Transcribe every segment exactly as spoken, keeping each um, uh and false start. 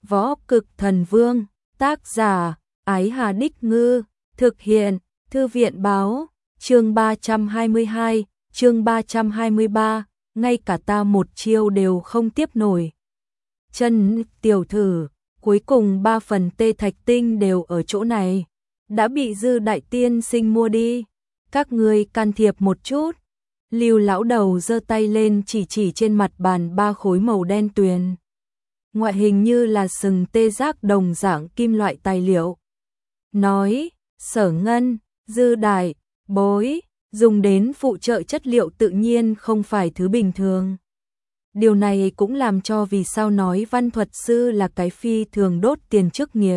Võ Cực Thần Vương, tác giả, Ái Hà Đích Ngư, thực hiện, Thư viện Báo, chương ba trăm hai mươi hai, chương ba trăm hai mươi ba, ngay cả ta một chiêu đều không tiếp nổi. Chân tiểu thử, cuối cùng ba phần tê thạch tinh đều ở chỗ này, đã bị Dư đại tiên sinh mua đi, các ngươi can thiệp một chút. Lưu lão đầu giơ tay lên chỉ chỉ trên mặt bàn ba khối màu đen tuyền. Ngoại hình như là sừng tê giác đồng dạng kim loại tài liệu. Nói, Sở Ngân, Dư đại, bối, dùng đến phụ trợ chất liệu tự nhiên không phải thứ bình thường. Điều này cũng làm cho vì sao nói văn thuật sư là cái phi thường đốt tiền chức nghiệp.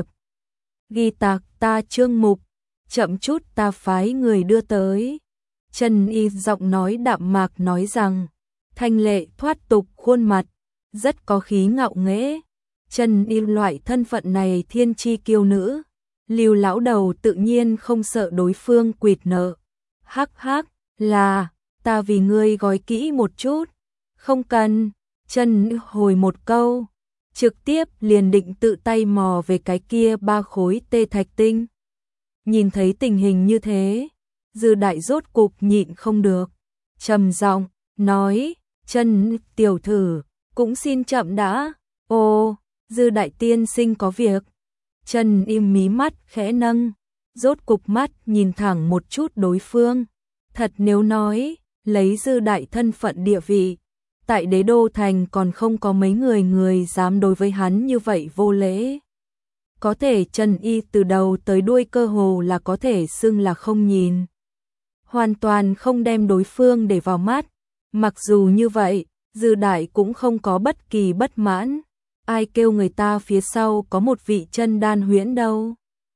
Ghi tạc ta chương mục, chậm chút ta phái người đưa tới. Trần Y giọng nói đạm mạc nói rằng, thanh lệ thoát tục khuôn mặt, rất có khí ngạo nghễ. Trần Y loại thân phận này thiên chi kiêu nữ, Lưu lão đầu tự nhiên không sợ đối phương quỵt nợ. Hắc hắc, là, ta vì ngươi gói kỹ một chút. Không cần, Trần Y hồi một câu, trực tiếp liền định tự tay mò về cái kia ba khối tê thạch tinh. Nhìn thấy tình hình như thế, Dư đại rốt cục nhịn không được, trầm giọng nói, Trần tiểu thử, cũng xin chậm đã. Ô, Dư đại tiên sinh có việc. Trần im mí mắt khẽ nâng, rốt cục mắt nhìn thẳng một chút đối phương. Thật nếu nói, lấy Dư đại thân phận địa vị, tại đế đô thành còn không có mấy người người dám đối với hắn như vậy vô lễ. Có thể Trần Y từ đầu tới đuôi cơ hồ là có thể xưng là không nhìn. Hoàn toàn không đem đối phương để vào mắt. Mặc dù như vậy, Dư đại cũng không có bất kỳ bất mãn. Ai kêu người ta phía sau có một vị chân đan huyễn đâu.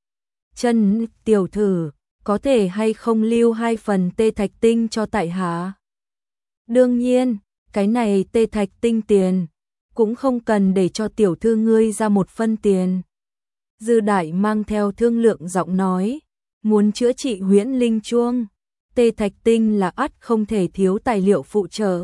Trần tiểu thử, có thể hay không lưu hai phần tê thạch tinh cho tại hạ? Đương nhiên, cái này tê thạch tinh tiền, cũng không cần để cho tiểu thư ngươi ra một phân tiền. Dư đại mang theo thương lượng giọng nói, muốn chữa trị huyễn linh chuông, tê thạch tinh là ắt không thể thiếu tài liệu phụ trợ.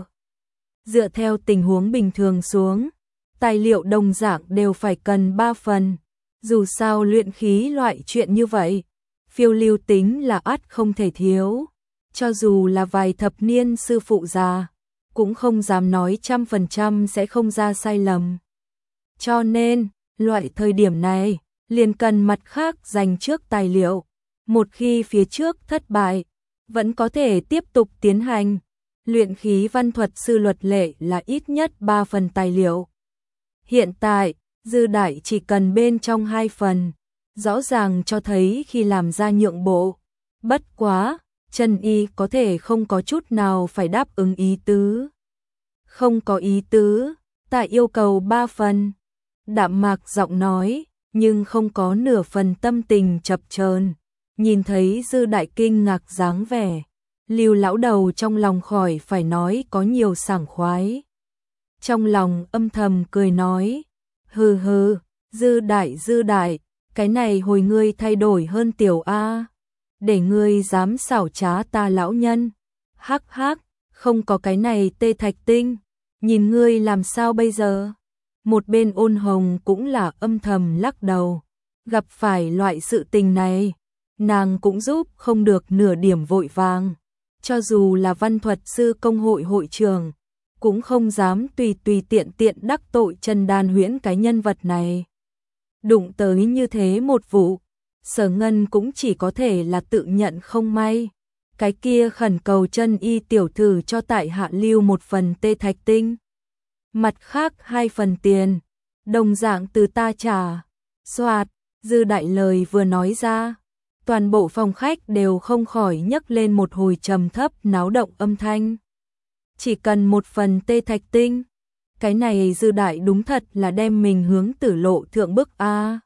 Dựa theo tình huống bình thường xuống, tài liệu đồng dạng đều phải cần ba phần. Dù sao luyện khí loại chuyện như vậy, phiêu lưu tính là ắt không thể thiếu. Cho dù là vài thập niên sư phụ già, cũng không dám nói trăm phần trăm sẽ không ra sai lầm. Cho nên, loại thời điểm này, liền cần mặt khác dành trước tài liệu. Một khi phía trước thất bại, vẫn có thể tiếp tục tiến hành. Luyện khí văn thuật sư luật lệ là ít nhất ba phần tài liệu. Hiện tại, Dư đại chỉ cần bên trong hai phần, rõ ràng cho thấy khi làm ra nhượng bộ. Bất quá, Trần Y có thể không có chút nào phải đáp ứng ý tứ. Không có ý tứ, ta yêu cầu ba phần. Đạm mạc giọng nói, nhưng không có nửa phần tâm tình chập chờn. Nhìn thấy Dư đại kinh ngạc dáng vẻ, Lưu lão đầu trong lòng khỏi phải nói có nhiều sảng khoái. Trong lòng âm thầm cười nói, hừ hừ, Dư đại Dư đại, cái này hồi ngươi thay đổi hơn tiểu A, để ngươi dám xảo trá ta lão nhân. Hắc hắc, không có cái này tê thạch tinh, nhìn ngươi làm sao bây giờ? Một bên Ôn Hồng cũng là âm thầm lắc đầu, gặp phải loại sự tình này, nàng cũng giúp không được nửa điểm vội vàng. Cho dù là văn thuật sư công hội hội trưởng, cũng không dám tùy tùy tiện tiện đắc tội Trần Đan huyễn cái nhân vật này. Đụng tới như thế một vụ, Sở Ngân cũng chỉ có thể là tự nhận không may. Cái kia khẩn cầu Trần Y tiểu thử cho tại hạ lưu một phần tê thạch tinh. Mặt khác hai phần tiền, đồng dạng từ ta trả. Soạt, Dư đại lời vừa nói ra, toàn bộ phòng khách đều không khỏi nhấc lên một hồi trầm thấp náo động âm thanh. Chỉ cần một phần tê thạch tinh, cái này Dư đại đúng thật là đem mình hướng tử lộ thượng bức a.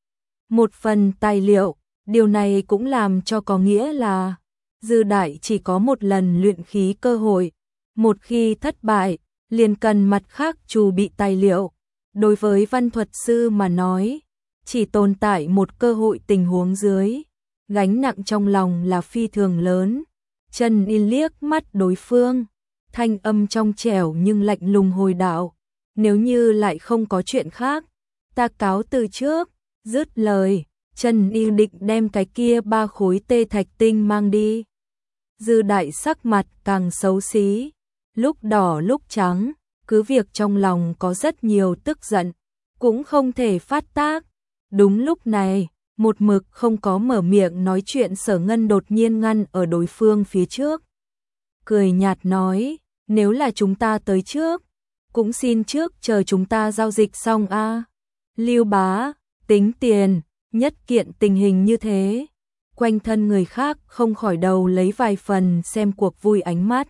Một phần tài liệu, điều này cũng làm cho có nghĩa là Dư đại chỉ có một lần luyện khí cơ hội, một khi thất bại, liền cần mặt khác chuẩn bị tài liệu. Đối với văn thuật sư mà nói, chỉ tồn tại một cơ hội tình huống dưới, gánh nặng trong lòng là phi thường lớn. Trần Y liếc mắt đối phương, thanh âm trong trẻo nhưng lạnh lùng hồi đạo, nếu như lại không có chuyện khác, Ta cáo từ trước. Dứt lời, Trần Y định đem cái kia ba khối tê thạch tinh mang đi. Dư Đại sắc mặt càng xấu xí, lúc đỏ lúc trắng, cứ việc trong lòng có rất nhiều tức giận, cũng không thể phát tác. Đúng lúc này, một mực không có mở miệng nói chuyện Sở Ngân đột nhiên ngăn ở đối phương phía trước. Cười nhạt nói, nếu là chúng ta tới trước, cũng xin trước chờ chúng ta giao dịch xong a. Lưu Bá, tính tiền, nhất kiện tình hình như thế. Quanh thân người khác không khỏi đầu lấy vài phần xem cuộc vui ánh mắt.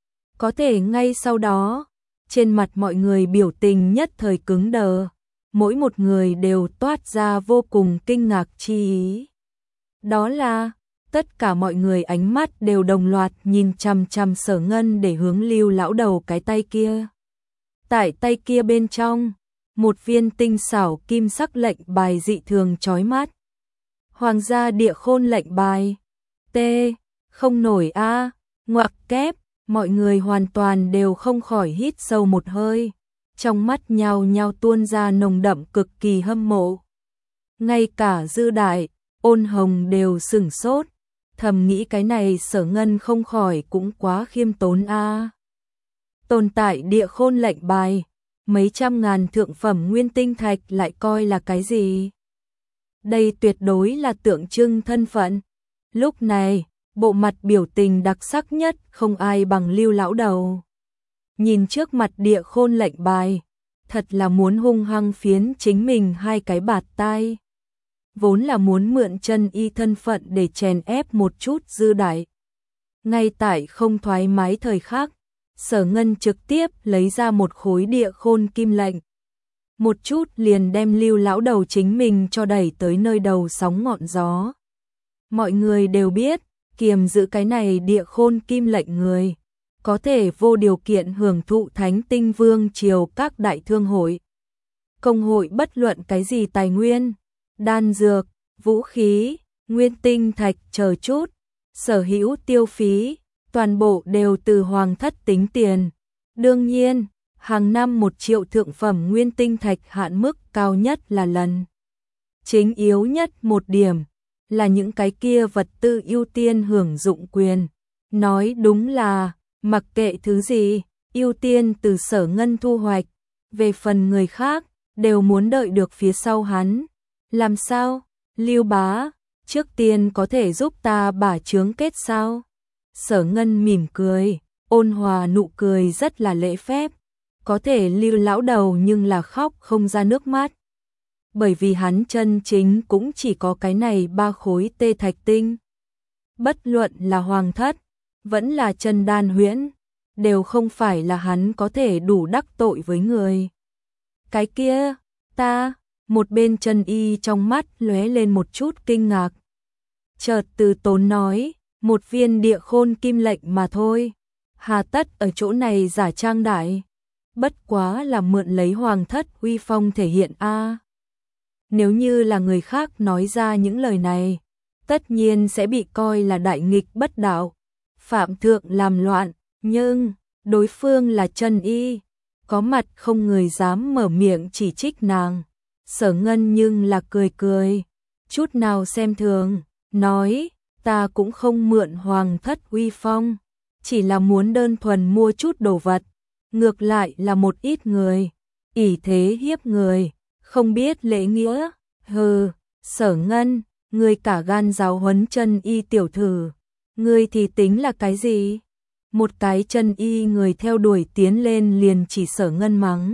Có thể ngay sau đó, trên mặt mọi người biểu tình nhất thời cứng đờ, mỗi một người đều toát ra vô cùng kinh ngạc chi ý. Đó là, tất cả mọi người ánh mắt đều đồng loạt nhìn chằm chằm Sở Ngân để hướng Lưu lão đầu cái tay kia. Tại tay kia bên trong, một viên tinh xảo kim sắc lệnh bài dị thường chói mắt. Hoàng gia địa khôn lệnh bài. T. Không nổi a, ngoặc kép, mọi người hoàn toàn đều không khỏi hít sâu một hơi. Trong mắt nhao nhao tuôn ra nồng đậm cực kỳ hâm mộ. Ngay cả Dư Đại, Ôn Hồng đều sửng sốt, thầm nghĩ cái này Sở Ngân không khỏi cũng quá khiêm tốn a. Tồn tại địa khôn lệnh bài, mấy trăm ngàn thượng phẩm nguyên tinh thạch lại coi là cái gì? Đây tuyệt đối là tượng trưng thân phận. Lúc này, bộ mặt biểu tình đặc sắc nhất không ai bằng Lưu lão đầu. Nhìn trước mặt địa khôn lệnh bài, thật là muốn hung hăng phiến chính mình hai cái bạt tai. Vốn là muốn mượn Trần Y thân phận để chèn ép một chút Dư Đại. Ngay tại không thoải mái thời khắc, Sở Ngân trực tiếp lấy ra một khối địa khôn kim lệnh. Một chút liền đem Lưu lão đầu chính mình cho đẩy tới nơi đầu sóng ngọn gió. Mọi người đều biết, kiềm giữ cái này địa khôn kim lệnh người, có thể vô điều kiện hưởng thụ Thánh Tinh Vương triều các đại thương hội. Công hội bất luận cái gì tài nguyên, đan dược, vũ khí, nguyên tinh thạch chờ chút, sở hữu tiêu phí, toàn bộ đều từ hoàng thất tính tiền. Đương nhiên, hàng năm một triệu thượng phẩm nguyên tinh thạch hạn mức cao nhất là lần. Chính yếu nhất một điểm là những cái kia vật tư ưu tiên hưởng dụng quyền. Nói đúng là, mặc kệ thứ gì, ưu tiên từ Sở Ngân thu hoạch. Về phần người khác, đều muốn đợi được phía sau hắn. Làm sao? Lưu Bá, trước tiên có thể giúp ta bả chướng kết sao? Sở Ngân mỉm cười, ôn hòa nụ cười rất là lễ phép. Có thể Lưu lão đầu nhưng là khóc không ra nước mắt. Bởi vì hắn chân chính cũng chỉ có cái này ba khối tê thạch tinh. Bất luận là hoàng thất, vẫn là Trần Đan Huyễn, đều không phải là hắn có thể đủ đắc tội với người. Cái kia, ta, một bên Trần Y trong mắt lóe lên một chút kinh ngạc. Chợt từ tốn nói, một viên địa khôn kim lệnh mà thôi. Hà tất ở chỗ này giả trang đại. Bất quá là mượn lấy hoàng thất uy phong thể hiện a. Nếu như là người khác nói ra những lời này, tất nhiên sẽ bị coi là đại nghịch bất đạo, phạm thượng làm loạn, nhưng đối phương là Trần Y, có mặt không người dám mở miệng chỉ trích nàng. Sở Ngân nhưng là cười cười, chút nào xem thường, nói, ta cũng không mượn hoàng thất uy phong, chỉ là muốn đơn thuần mua chút đồ vật. Ngược lại là một ít người, ỷ thế hiếp người, không biết lễ nghĩa. Hừ, Sở Ngân, ngươi cả gan giáo huấn Trần Y tiểu thử, ngươi thì tính là cái gì? Một cái Trần Y người theo đuổi tiến lên liền chỉ Sở Ngân mắng.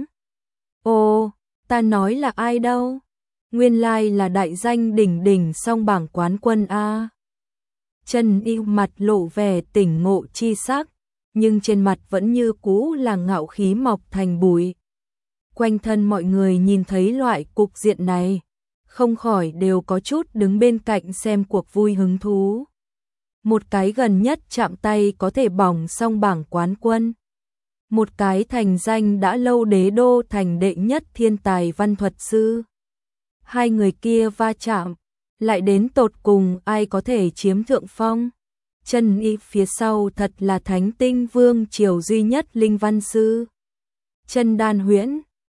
Ô, ta nói là ai đâu? Nguyên lai là đại danh đỉnh đỉnh song bảng quán quân a. Trần Y mặt lộ vẻ tỉnh ngộ chi sắc, nhưng trên mặt vẫn như cũ là ngạo khí mọc thành bụi. Quanh thân mọi người nhìn thấy loại cục diện này, không khỏi đều có chút đứng bên cạnh xem cuộc vui hứng thú. Một cái gần nhất chạm tay có thể bỏng song bảng quán quân. Một cái thành danh đã lâu đế đô thành đệ nhất thiên tài văn thuật sư. Hai người kia va chạm, lại đến tột cùng ai có thể chiếm thượng phong. Trần Y phía sau thật là Thánh Tinh Vương triều duy nhất linh văn sư. Trần Đan Huyễn,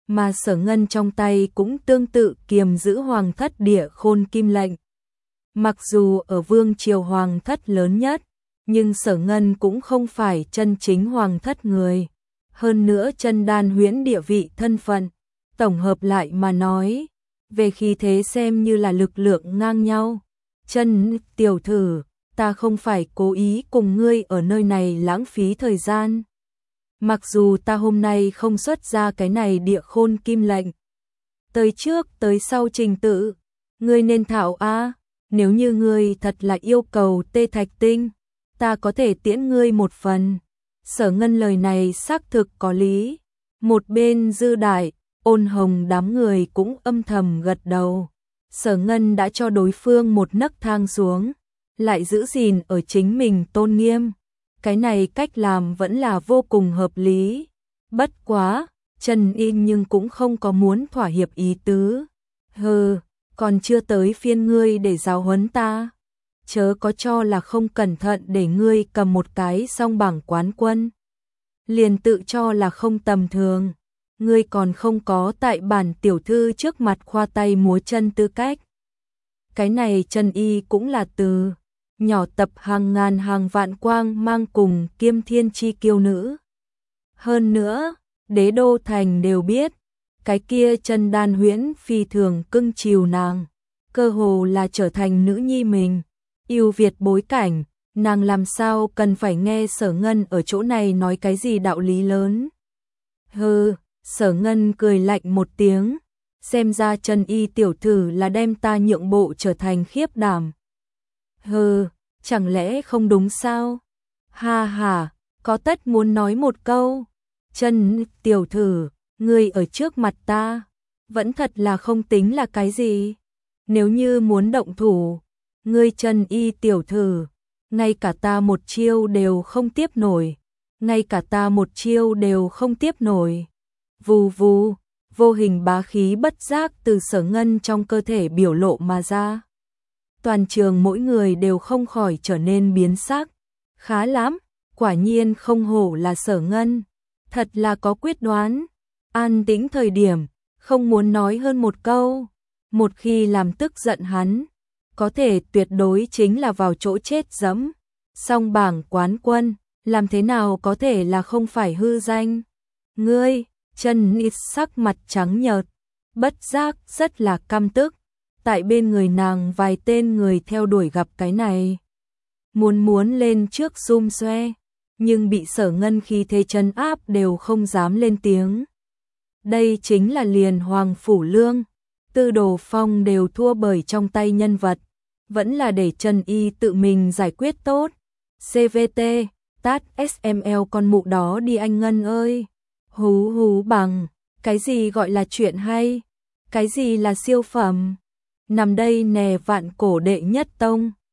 mà Sở Ngân trong tay cũng tương tự kiềm giữ hoàng thất địa khôn kim lệnh. Mặc dù ở vương triều hoàng thất lớn nhất, nhưng Sở Ngân cũng không phải chân chính hoàng thất người. Hơn nữa chân đan huyễn địa vị thân phận, tổng hợp lại mà nói, về khí thế xem như là lực lượng ngang nhau. Chân tiểu thử, ta không phải cố ý cùng ngươi ở nơi này lãng phí thời gian. Mặc dù ta hôm nay không xuất ra cái này địa khôn kim lệnh, tới trước tới sau trình tự, ngươi nên thảo a, nếu như ngươi thật là yêu cầu tê thạch tinh, ta có thể tiễn ngươi một phần. Sở Ngân lời này xác thực có lý. Một bên Dư Đại, Ôn Hồng đám người cũng âm thầm gật đầu. Sở Ngân đã cho đối phương một nấc thang xuống, lại giữ gìn ở chính mình tôn nghiêm. Cái này cách làm vẫn là vô cùng hợp lý. Bất quá, Trần In nhưng cũng không có muốn thỏa hiệp ý tứ. Hừ, còn chưa tới phiên ngươi để giáo huấn ta. Chớ có cho là không cẩn thận để ngươi cầm một cái song bảng quán quân. Liền tự cho là không tầm thường. Ngươi còn không có tại bản tiểu thư trước mặt khoa tay múa chân tư cách. Cái này Trần Y cũng là từ nhỏ tập hàng ngàn hàng vạn quang mang cùng kiêm thiên chi kiêu nữ. Hơn nữa, đế đô thành đều biết, cái kia Trần Đan Huyễn phi thường cưng chiều nàng, cơ hồ là trở thành nữ nhi mình. Yêu Việt bối cảnh, nàng làm sao cần phải nghe Sở Ngân ở chỗ này nói cái gì đạo lý lớn. Hừ, Sở Ngân cười lạnh một tiếng, xem ra Trần Y tiểu thư là đem ta nhượng bộ trở thành khiếp đảm. Hừ, chẳng lẽ không đúng sao? Ha ha, có tất muốn nói một câu. Trần tiểu thư, ngươi ở trước mặt ta, vẫn thật là không tính là cái gì. Nếu như muốn động thủ, ngươi Trần Y tiểu thư, ngay cả ta một chiêu đều không tiếp nổi, ngay cả ta một chiêu đều không tiếp nổi. Vù vù, vô hình bá khí bất giác từ Sở Ngân trong cơ thể biểu lộ mà ra. Toàn trường mỗi người đều không khỏi trở nên biến sắc. Khá lắm, quả nhiên không hổ là Sở Ngân, thật là có quyết đoán. An tĩnh thời điểm, không muốn nói hơn một câu, một khi làm tức giận hắn, có thể tuyệt đối chính là vào chỗ chết dẫm. Song bảng quán quân, làm thế nào có thể là không phải hư danh. Ngươi, Trần Nịt sắc mặt trắng nhợt, bất giác rất là căm tức. Tại bên người nàng vài tên người theo đuổi gặp cái này, muốn muốn lên trước xum xoe, nhưng bị Sở Ngân khí thế trấn áp đều không dám lên tiếng. Đây chính là liền Hoàng Phủ Lương, Tư Đồ Phong đều thua bởi trong tay nhân vật, vẫn là để Trần Y tự mình giải quyết tốt. xê vê tê, tát ét em lờ con mụ đó đi anh Ngân ơi. Hú hú bằng, cái gì gọi là chuyện hay, cái gì là siêu phẩm. Nằm đây nè vạn cổ đệ nhất tông.